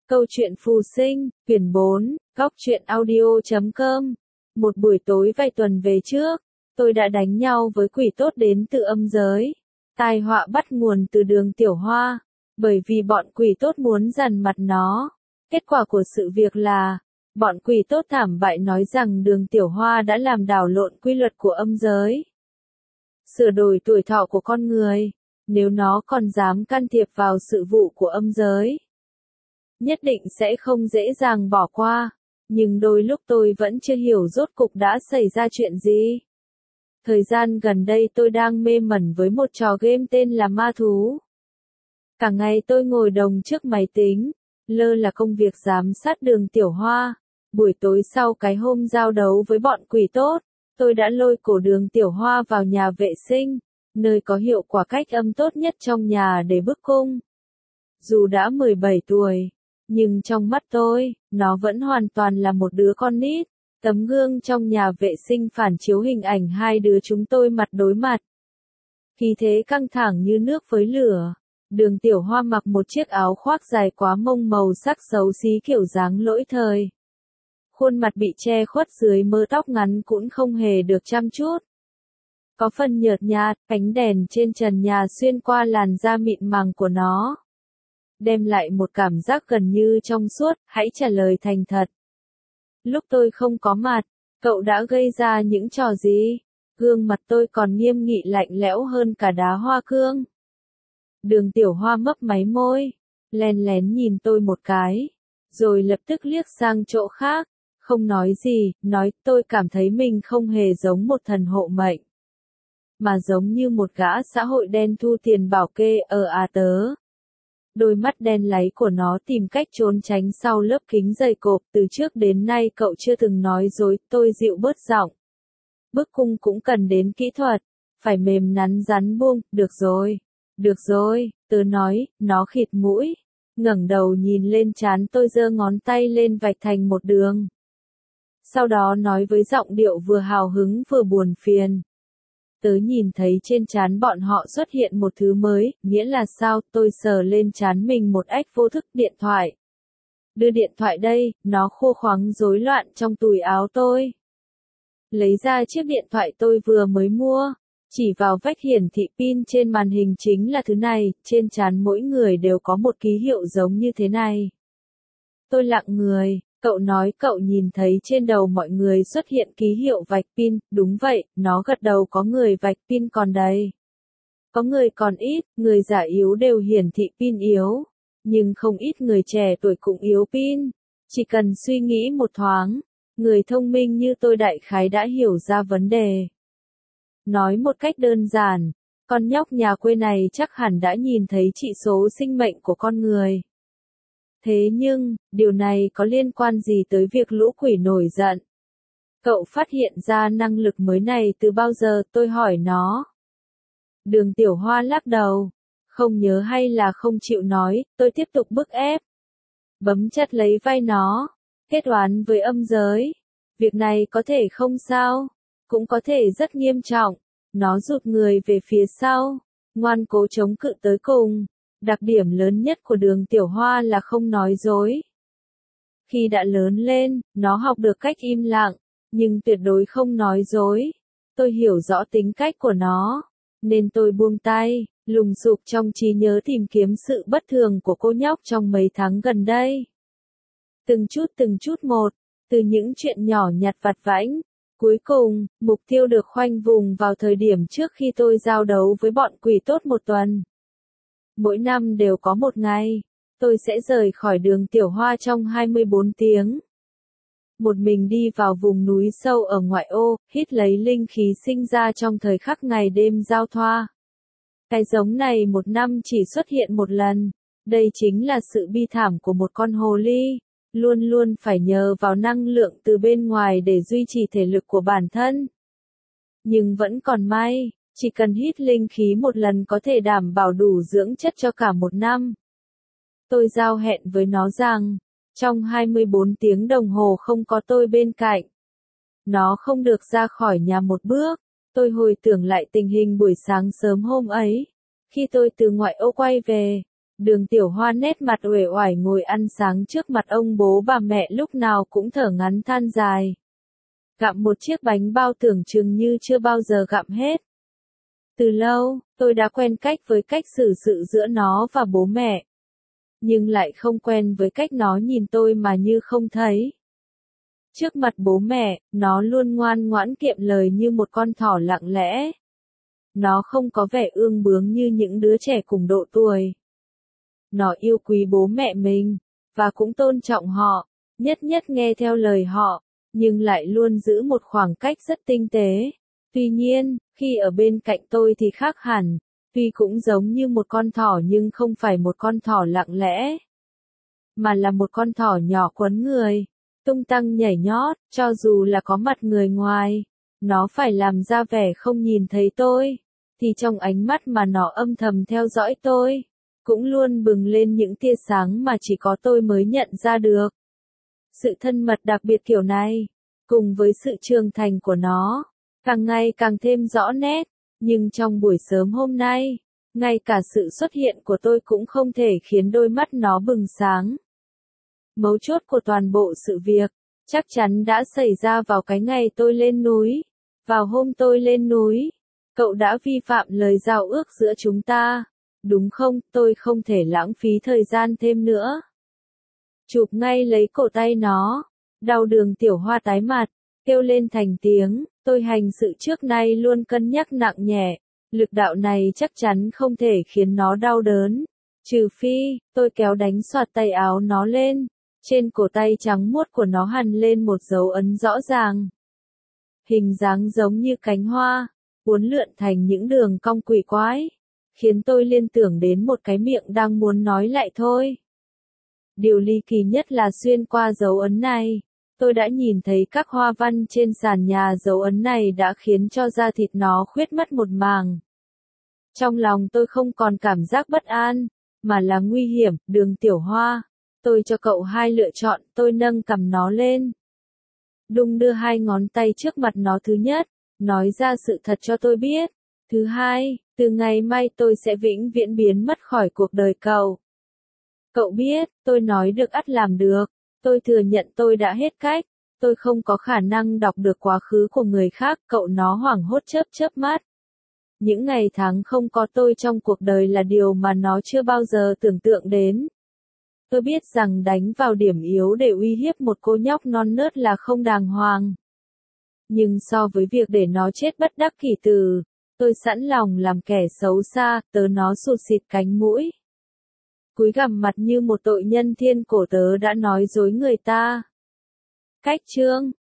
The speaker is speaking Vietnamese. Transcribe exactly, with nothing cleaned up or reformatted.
Câu chuyện phù sinh, quyển bốn, góc truyện audio chấm com. Một buổi tối vài tuần về trước, tôi đã đánh nhau với quỷ tốt đến từ âm giới. Tai họa bắt nguồn từ Đường Tiểu Hoa, bởi vì bọn quỷ tốt muốn dằn mặt nó. Kết quả của sự việc là, bọn quỷ tốt thảm bại nói rằng Đường Tiểu Hoa đã làm đảo lộn quy luật của âm giới. Sửa đổi tuổi thọ của con người, nếu nó còn dám can thiệp vào sự vụ của âm giới, nhất định sẽ không dễ dàng bỏ qua. Nhưng đôi lúc tôi vẫn chưa hiểu rốt cục đã xảy ra chuyện gì. Thời gian gần đây tôi đang mê mẩn với một trò game tên là Ma Thú. Cả ngày tôi ngồi đồng trước máy tính, lơ là công việc giám sát Đường Tiểu Hoa. Buổi tối sau cái hôm giao đấu với bọn quỷ tốt, tôi đã lôi cổ Đường Tiểu Hoa vào nhà vệ sinh, nơi có hiệu quả cách âm tốt nhất trong nhà để bức cung. Dù đã mười bảy tuổi, nhưng trong mắt tôi, nó vẫn hoàn toàn là một đứa con nít. Tấm gương trong nhà vệ sinh phản chiếu hình ảnh hai đứa chúng tôi mặt đối mặt. Khí thế căng thẳng như nước với lửa. Đường Tiểu Hoa mặc một chiếc áo khoác dài quá mông màu sắc xấu xí kiểu dáng lỗi thời. Khuôn mặt bị che khuất dưới mớ tóc ngắn cũng không hề được chăm chút. Có phần nhợt nhạt, ánh đèn trên trần nhà xuyên qua làn da mịn màng của nó, đem lại một cảm giác gần như trong suốt. Hãy trả lời thành thật. Lúc tôi không có mặt, cậu đã gây ra những trò gì? Gương mặt tôi còn nghiêm nghị lạnh lẽo hơn cả đá hoa cương. Đường Tiểu Hoa mấp máy môi, lén lén nhìn tôi một cái, rồi lập tức liếc sang chỗ khác, không nói gì, nói tôi cảm thấy mình không hề giống một thần hộ mệnh, mà giống như một gã xã hội đen thu tiền bảo kê ở à tớ. Đôi mắt đen láy của nó tìm cách trốn tránh sau lớp kính dày cộp. Từ trước đến nay cậu chưa từng nói dối. Tôi dịu bớt giọng. Bức cung cũng cần đến kỹ thuật, phải mềm nắn rắn buông. Được rồi, được rồi, tớ nói. Nó khịt mũi, ngẩng đầu nhìn lên trán tôi, giơ ngón tay lên vạch thành một đường. Sau đó nói với giọng điệu vừa hào hứng vừa buồn phiền. Tớ nhìn thấy trên trán bọn họ xuất hiện một thứ mới. Nghĩa là sao? Tôi sờ lên trán mình một ách vô thức. Điện thoại. Đưa điện thoại đây. Nó khô khoắng rối loạn trong túi áo tôi. Lấy ra chiếc điện thoại tôi vừa mới mua, chỉ vào vách hiển thị pin trên màn hình. Chính là thứ này. Trên trán mỗi người đều có một ký hiệu giống như thế này. Tôi lặng người. Cậu nói cậu nhìn thấy trên đầu mọi người xuất hiện ký hiệu vạch pin. Đúng vậy, nó gật đầu. Có người vạch pin còn đầy, có người còn ít. Người già yếu đều hiển thị pin yếu, nhưng không ít người trẻ tuổi cũng yếu pin. Chỉ cần suy nghĩ một thoáng, người thông minh như tôi đại khái đã hiểu ra vấn đề. Nói một cách đơn giản, con nhóc nhà quê này chắc hẳn đã nhìn thấy chỉ số sinh mệnh của con người. Thế nhưng, điều này có liên quan gì tới việc lũ quỷ nổi giận? Cậu phát hiện ra năng lực mới này từ bao giờ? Tôi hỏi nó. Đường Tiểu Hoa lắc đầu. Không nhớ hay là không chịu nói. Tôi tiếp tục bức ép, bấm chặt lấy vai nó. Kết oán với âm giới. Việc này có thể không sao, cũng có thể rất nghiêm trọng. Nó rụt người về phía sau, ngoan cố chống cự tới cùng. Đặc điểm lớn nhất của Đường Tiểu Hoa là không nói dối. Khi đã lớn lên, nó học được cách im lặng, nhưng tuyệt đối không nói dối. Tôi hiểu rõ tính cách của nó, nên tôi buông tay, lùng sục trong trí nhớ tìm kiếm sự bất thường của cô nhóc trong mấy tháng gần đây. Từng chút từng chút một, từ những chuyện nhỏ nhặt vặt vãnh. Cuối cùng, mục tiêu được khoanh vùng vào thời điểm trước khi tôi giao đấu với bọn quỷ tốt một tuần. Mỗi năm đều có một ngày, tôi sẽ rời khỏi Đường Tiểu Hoa trong hai mươi bốn tiếng. Một mình đi vào vùng núi sâu ở ngoại ô, hít lấy linh khí sinh ra trong thời khắc ngày đêm giao thoa. Cái giống này một năm chỉ xuất hiện một lần. Đây chính là sự bi thảm của một con hồ ly, luôn luôn phải nhờ vào năng lượng từ bên ngoài để duy trì thể lực của bản thân. Nhưng vẫn còn may. Chỉ cần hít linh khí một lần có thể đảm bảo đủ dưỡng chất cho cả một năm. Tôi giao hẹn với nó rằng, trong hai mươi bốn tiếng đồng hồ không có tôi bên cạnh, nó không được ra khỏi nhà một bước. Tôi hồi tưởng lại tình hình buổi sáng sớm hôm ấy. Khi tôi từ ngoại ô quay về, Đường Tiểu Hoa nét mặt uể oải ngồi ăn sáng trước mặt ông bố bà mẹ lúc nào cũng thở ngắn than dài. Gặm một chiếc bánh bao tưởng chừng như chưa bao giờ gặm hết. Từ lâu, tôi đã quen cách với cách xử sự giữa nó và bố mẹ. Nhưng lại không quen với cách nó nhìn tôi mà như không thấy. Trước mặt bố mẹ, nó luôn ngoan ngoãn kiệm lời như một con thỏ lặng lẽ. Nó không có vẻ ương bướng như những đứa trẻ cùng độ tuổi. Nó yêu quý bố mẹ mình, và cũng tôn trọng họ, nhất nhất nghe theo lời họ, nhưng lại luôn giữ một khoảng cách rất tinh tế. Tuy nhiên, khi ở bên cạnh tôi thì khác hẳn, tuy cũng giống như một con thỏ nhưng không phải một con thỏ lặng lẽ, mà là một con thỏ nhỏ quấn người, tung tăng nhảy nhót, cho dù là có mặt người ngoài, nó phải làm ra vẻ không nhìn thấy tôi, thì trong ánh mắt mà nó âm thầm theo dõi tôi, cũng luôn bừng lên những tia sáng mà chỉ có tôi mới nhận ra được. Sự thân mật đặc biệt kiểu này, cùng với sự trưởng thành của nó, càng ngày càng thêm rõ nét, nhưng trong buổi sớm hôm nay, ngay cả sự xuất hiện của tôi cũng không thể khiến đôi mắt nó bừng sáng. Mấu chốt của toàn bộ sự việc, chắc chắn đã xảy ra vào cái ngày tôi lên núi. Vào hôm tôi lên núi, cậu đã vi phạm lời giao ước giữa chúng ta, đúng không? Tôi không thể lãng phí thời gian thêm nữa. Chụp ngay lấy cổ tay nó, đau Đường Tiểu Hoa tái mặt, kêu lên thành tiếng, tôi hành sự trước nay luôn cân nhắc nặng nhẹ, lực đạo này chắc chắn không thể khiến nó đau đớn, trừ phi, tôi kéo đánh soạt tay áo nó lên, trên cổ tay trắng muốt của nó hằn lên một dấu ấn rõ ràng. Hình dáng giống như cánh hoa, uốn lượn thành những đường cong quỷ quái, khiến tôi liên tưởng đến một cái miệng đang muốn nói lại thôi. Điều ly kỳ nhất là xuyên qua dấu ấn này, tôi đã nhìn thấy các hoa văn trên sàn nhà. Dấu ấn này đã khiến cho da thịt nó khuyết mất một màng. Trong lòng tôi không còn cảm giác bất an, mà là nguy hiểm. Đường Tiểu Hoa, tôi cho cậu hai lựa chọn. Tôi nâng cằm nó lên, đung đưa hai ngón tay trước mặt nó. Thứ nhất, nói ra sự thật cho tôi biết. Thứ hai, từ ngày mai tôi sẽ vĩnh viễn biến mất khỏi cuộc đời cậu. Cậu biết, tôi nói được ắt làm được. Tôi thừa nhận tôi đã hết cách. Tôi không có khả năng đọc được quá khứ của người khác. Cậu nó hoảng hốt chớp chớp mắt. Những ngày tháng không có tôi trong cuộc đời là điều mà nó chưa bao giờ tưởng tượng đến. Tôi biết rằng đánh vào điểm yếu để uy hiếp một cô nhóc non nớt là không đàng hoàng. Nhưng so với việc để nó chết bất đắc kỳ tử, tôi sẵn lòng làm kẻ xấu xa. Tớ nó sụt xịt cánh mũi, cúi gằm mặt như một tội nhân. Thiên cổ, tớ đã nói dối người ta. Cách chương